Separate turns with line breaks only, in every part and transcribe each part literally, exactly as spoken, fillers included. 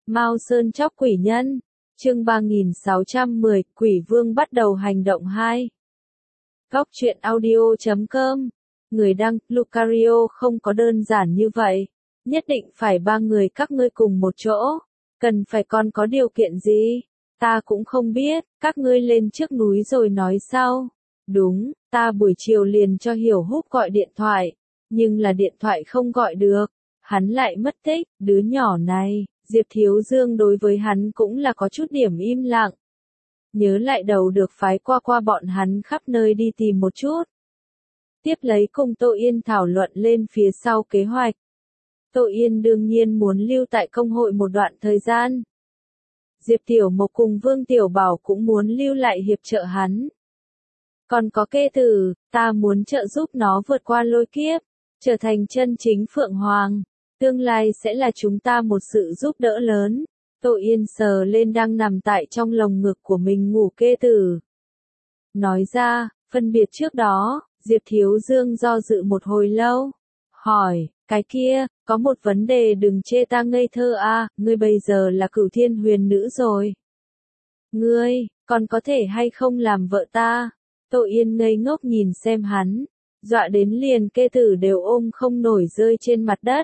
Mao Sơn chóc quỷ nhân, chương ba nghìn sáu trăm mười, Quỷ Vương bắt đầu hành động hai. Góc truyện audio chấm com, người đăng, Lucario không có đơn giản như vậy. Nhất định phải ba người các ngươi cùng một chỗ. Cần phải còn có điều kiện gì? Ta cũng không biết, các ngươi lên trước núi rồi nói sau. Đúng, ta buổi chiều liền cho Hiểu Húc gọi điện thoại, nhưng là điện thoại không gọi được. Hắn lại mất tích, đứa nhỏ này, Diệp Thiếu Dương đối với hắn cũng là có chút điểm im lặng. Nhớ lại đầu được phái qua qua bọn hắn khắp nơi đi tìm một chút. Tiếp lấy cùng Tô Yên thảo luận lên phía sau kế hoạch. Tô Yên đương nhiên muốn lưu tại công hội một đoạn thời gian. Diệp Tiểu Mộc cùng Vương Tiểu Bảo cũng muốn lưu lại hiệp trợ hắn. Còn có Kê Tử, ta muốn trợ giúp nó vượt qua lôi kiếp, trở thành chân chính Phượng Hoàng. Tương lai sẽ là chúng ta một sự giúp đỡ lớn. Tô Yên sờ lên đang nằm tại trong lồng ngực của mình ngủ Kê Tử. Nói ra, phân biệt trước đó, Diệp Thiếu Dương do dự một hồi lâu. Hỏi, cái kia, có một vấn đề đừng chê ta ngây thơ à, ngươi bây giờ là Cửu Thiên Huyền Nữ rồi. Ngươi, còn có thể hay không làm vợ ta? Tô Yên ngây ngốc nhìn xem hắn, dọa đến liền Kê Tử đều ôm không nổi rơi trên mặt đất.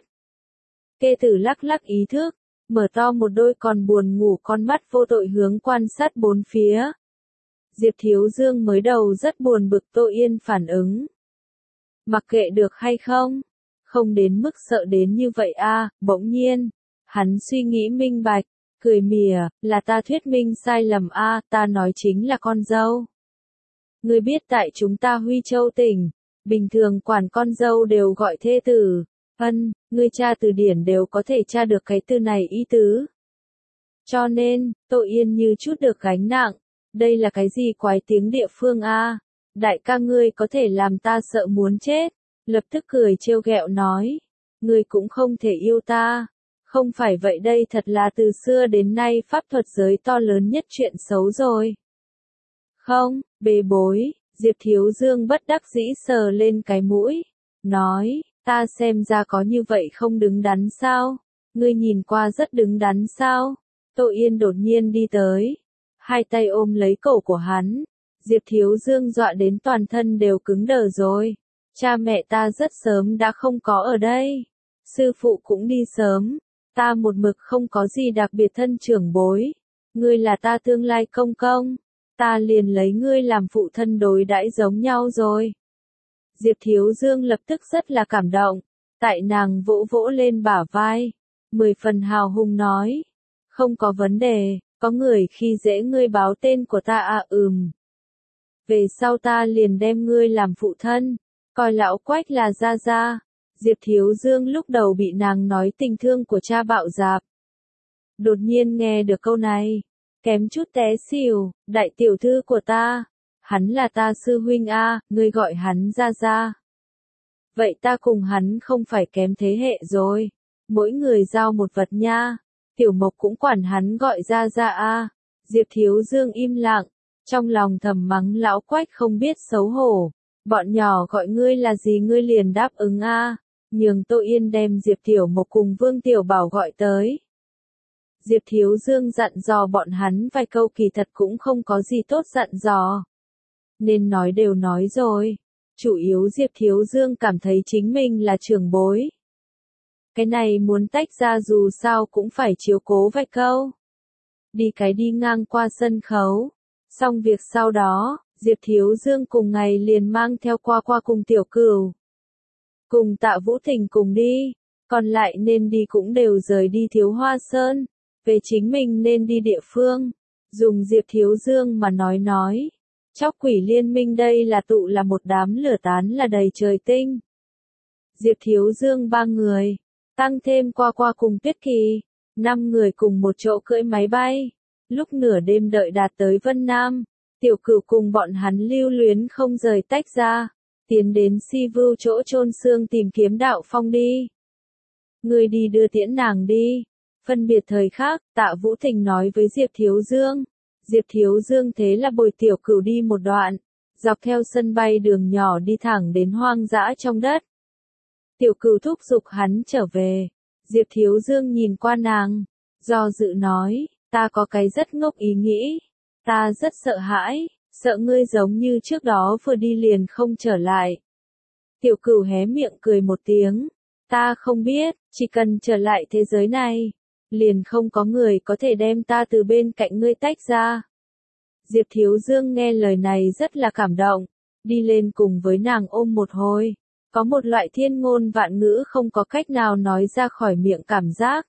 Kê Tử lắc lắc ý thức, mở to một đôi còn buồn ngủ con mắt vô tội hướng quan sát bốn phía. Diệp Thiếu Dương mới đầu rất buồn bực Tô Yên phản ứng. Mặc kệ được hay không? Không đến mức sợ đến như vậy a. Bỗng nhiên, hắn suy nghĩ minh bạch, cười mỉa, là ta thuyết minh sai lầm a, ta nói chính là con dâu. Ngươi biết tại chúng ta Huy Châu tỉnh, bình thường quản con dâu đều gọi thê tử. Ân, ngươi tra từ điển đều có thể tra được cái từ này ý tứ. Cho nên, Tô Yên như chút được gánh nặng, đây là cái gì quái tiếng địa phương a? Đại ca ngươi có thể làm ta sợ muốn chết. Lập tức cười trêu ghẹo nói, ngươi cũng không thể yêu ta. Không phải vậy đây thật là từ xưa đến nay pháp thuật giới to lớn nhất chuyện xấu rồi. Không, bê bối, Diệp Thiếu Dương bất đắc dĩ sờ lên cái mũi, nói, ta xem ra có như vậy không đứng đắn sao? Ngươi nhìn qua rất đứng đắn sao? Tô Yên đột nhiên đi tới, hai tay ôm lấy cổ của hắn. Diệp Thiếu Dương dọa đến toàn thân đều cứng đờ rồi. Cha mẹ ta rất sớm đã không có ở đây. Sư phụ cũng đi sớm. Ta một mực không có gì đặc biệt thân trưởng bối. Ngươi là ta tương lai công công. Ta liền lấy ngươi làm phụ thân đối đãi giống nhau rồi. Diệp Thiếu Dương lập tức rất là cảm động. Tại nàng vỗ vỗ lên bả vai. Mười phần hào hùng nói. Không có vấn đề, có người khi dễ ngươi báo tên của ta à ừm. Về sau ta liền đem ngươi làm phụ thân. Coi lão Quách là gia gia. Diệp Thiếu Dương lúc đầu bị nàng nói tình thương của cha bạo dạp. Đột nhiên nghe được câu này, kém chút té xỉu, đại tiểu thư của ta. Hắn là ta sư huynh a, ngươi gọi hắn gia gia. Vậy ta cùng hắn không phải kém thế hệ rồi. Mỗi người giao một vật nha. Tiểu Mộc cũng quản hắn gọi gia gia a. Diệp Thiếu Dương im lặng, trong lòng thầm mắng lão Quách không biết xấu hổ. Bọn nhỏ gọi ngươi là gì ngươi liền đáp ứng a. Nhường Tô Yên đem Diệp Tiểu Mộc cùng Vương Tiểu Bảo gọi tới. Diệp Thiếu Dương dặn dò bọn hắn vài câu kỳ thật cũng không có gì tốt dặn dò. Nên nói đều nói rồi. Chủ yếu Diệp Thiếu Dương cảm thấy chính mình là trưởng bối. Cái này muốn tách ra dù sao cũng phải chiếu cố vài câu. Đi cái đi ngang qua sân khấu. Xong việc sau đó, Diệp Thiếu Dương cùng ngày liền mang theo qua qua cùng Tiểu Cửu. Cùng Tạ Vũ Thình cùng đi, còn lại nên đi cũng đều rời đi Thiếu Hoa Sơn, về chính mình nên đi địa phương. Dùng Diệp Thiếu Dương mà nói nói, chóc quỷ liên minh đây là tụ là một đám lửa tán là đầy trời tinh. Diệp Thiếu Dương ba người, tăng thêm qua qua cùng Tuyết Kỳ, năm người cùng một chỗ cưỡi máy bay. Lúc nửa đêm đợi đạt tới Vân Nam. Tiểu Cửu cùng bọn hắn lưu luyến không rời tách ra, tiến đến Si Vưu chỗ chôn xương tìm kiếm Đạo Phong đi. Ngươi đi đưa tiễn nàng đi. Phân biệt thời khác, Tạ Vũ Thình nói với Diệp Thiếu Dương. Diệp Thiếu Dương thế là bồi Tiểu Cửu đi một đoạn, dọc theo sân bay đường nhỏ đi thẳng đến hoang dã trong đất. Tiểu Cửu thúc giục hắn trở về. Diệp Thiếu Dương nhìn qua nàng, Do dự nói, ta có cái rất ngốc ý nghĩ. Ta rất sợ hãi, sợ ngươi giống như trước đó vừa đi liền không trở lại. Tiểu Cửu hé miệng cười một tiếng. Ta không biết, chỉ cần trở lại thế giới này, liền không có người có thể đem ta từ bên cạnh ngươi tách ra. Diệp Thiếu Dương nghe lời này rất là cảm động, đi lên cùng với nàng ôm một hồi. Có một loại thiên ngôn vạn ngữ không có cách nào nói ra khỏi miệng cảm giác.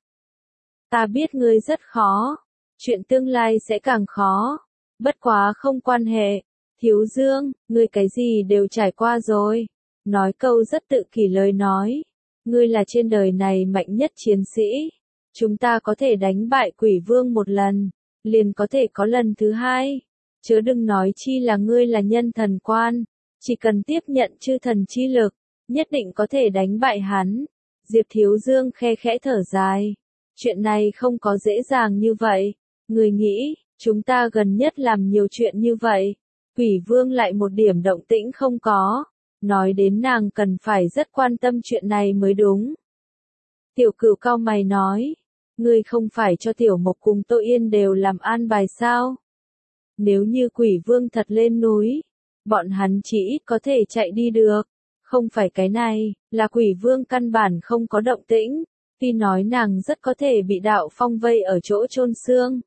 Ta biết ngươi rất khó, chuyện tương lai sẽ càng khó, bất quá không quan hệ. Thiếu Dương, ngươi cái gì đều trải qua rồi. Nói câu rất tự kỷ lời nói. Ngươi là trên đời này mạnh nhất chiến sĩ. Chúng ta có thể đánh bại Quỷ Vương một lần, liền có thể có lần thứ hai. Chớ đừng nói chi là ngươi là nhân thần quan, chỉ cần tiếp nhận chư thần chi lực, nhất định có thể đánh bại hắn. Diệp Thiếu Dương khe khẽ thở dài. Chuyện này không có dễ dàng như vậy. Người nghĩ, chúng ta gần nhất làm nhiều chuyện như vậy. Quỷ Vương lại một điểm động tĩnh không có. Nói đến nàng cần phải rất quan tâm chuyện này mới đúng. Tiểu Cửu cau mày nói. Ngươi không phải cho Tiểu Mộc cùng Tô Yên đều làm an bài sao? Nếu như Quỷ Vương thật lên núi, bọn hắn chỉ ít có thể chạy đi được. Không phải cái này, là Quỷ Vương căn bản không có động tĩnh. Tuy nói nàng rất có thể bị đạo phong vây ở chỗ chôn xương,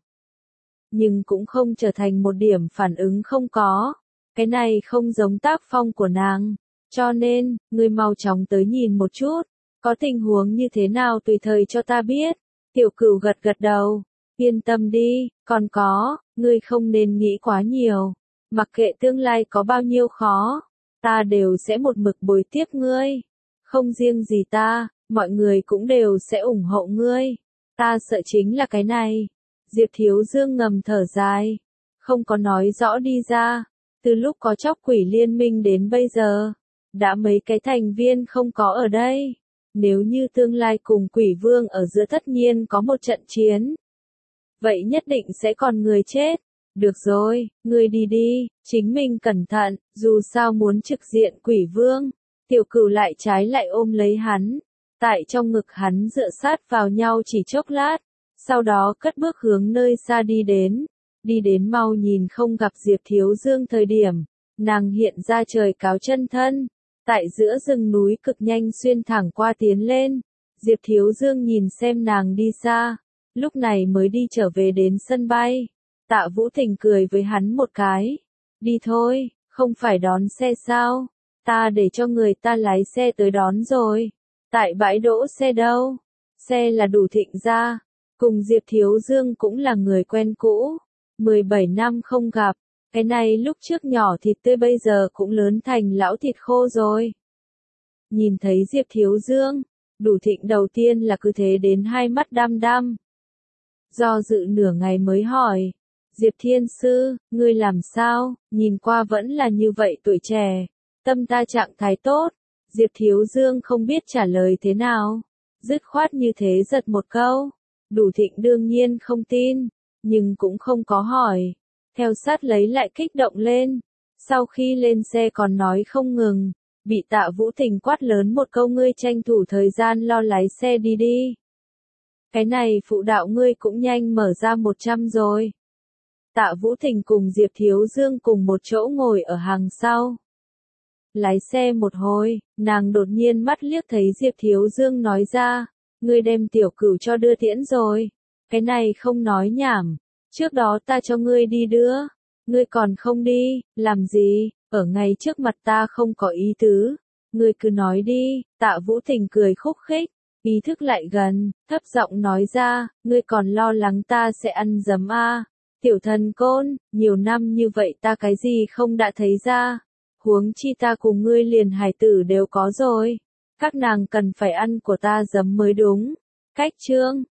nhưng cũng không trở thành một điểm phản ứng không có. Cái này không giống tác phong của nàng. Cho nên, ngươi mau chóng tới nhìn một chút. Có tình huống như thế nào tùy thời cho ta biết. Tiểu Cửu gật gật đầu. Yên tâm đi, còn có, ngươi không nên nghĩ quá nhiều. Mặc kệ tương lai có bao nhiêu khó, ta đều sẽ một mực bồi tiếp ngươi. Không riêng gì ta, mọi người cũng đều sẽ ủng hộ ngươi. Ta sợ chính là cái này. Diệp Thiếu Dương ngầm thở dài. Không có nói rõ đi ra. Từ lúc có Chóc Quỷ Liên minh đến bây giờ, đã mấy cái thành viên không có ở đây. Nếu như tương lai cùng Quỷ Vương ở giữa tất nhiên có một trận chiến, vậy nhất định sẽ còn người chết. Được rồi, ngươi đi đi, chính mình cẩn thận, dù sao muốn trực diện Quỷ Vương. Tiểu Cửu lại trái lại ôm lấy hắn, tại trong ngực hắn dựa sát vào nhau chỉ chốc lát, sau đó cất bước hướng nơi xa đi đến. Đi đến mau nhìn không gặp Diệp Thiếu Dương thời điểm, nàng hiện ra trời cáo chân thân, tại giữa rừng núi cực nhanh xuyên thẳng qua tiến lên. Diệp Thiếu Dương nhìn xem nàng đi xa, lúc này mới đi trở về đến sân bay. Tạ Vũ Thình cười với hắn một cái. Đi thôi, không phải đón xe sao? Ta để cho người ta lái xe tới đón rồi. Tại bãi đỗ xe đâu? Xe là Đủ Thịnh ra. Cùng Diệp Thiếu Dương cũng là người quen cũ. mười bảy năm không gặp. Cái này lúc trước nhỏ thịt tươi bây giờ cũng lớn thành lão thịt khô rồi. Nhìn thấy Diệp Thiếu Dương, Đủ Thịnh đầu tiên là cứ thế đến hai mắt đăm đăm. Do dự nửa ngày mới hỏi. Diệp Thiên Sư, ngươi làm sao, nhìn qua vẫn là như vậy tuổi trẻ, tâm ta trạng thái tốt. Diệp Thiếu Dương không biết trả lời thế nào, dứt khoát như thế giật một câu. Đủ Thịnh đương nhiên không tin, nhưng cũng không có hỏi. Theo sát lấy lại kích động lên, sau khi lên xe còn nói không ngừng, bị Tạ Vũ Thình quát lớn một câu ngươi tranh thủ thời gian lo lái xe đi đi. Cái này phụ đạo ngươi cũng nhanh mở ra một trăm rồi. Tạ Vũ Thình cùng Diệp Thiếu Dương cùng một chỗ ngồi ở hàng sau. Lái xe một hồi, nàng đột nhiên mắt liếc thấy Diệp Thiếu Dương nói ra, ngươi đem Tiểu Cửu cho đưa tiễn rồi. Cái này không nói nhảm, trước đó ta cho ngươi đi đưa, ngươi còn không đi, làm gì, ở ngay trước mặt ta không có ý tứ, ngươi cứ nói đi. Tạ Vũ Thình cười khúc khích, ý thức lại gần, thấp giọng nói ra, ngươi còn lo lắng ta sẽ ăn dấm a? Tiểu thần côn, nhiều năm như vậy ta cái gì không đã thấy ra, huống chi ta cùng ngươi liền hải tử đều có rồi, các nàng cần phải ăn của ta dấm mới đúng. Cách chương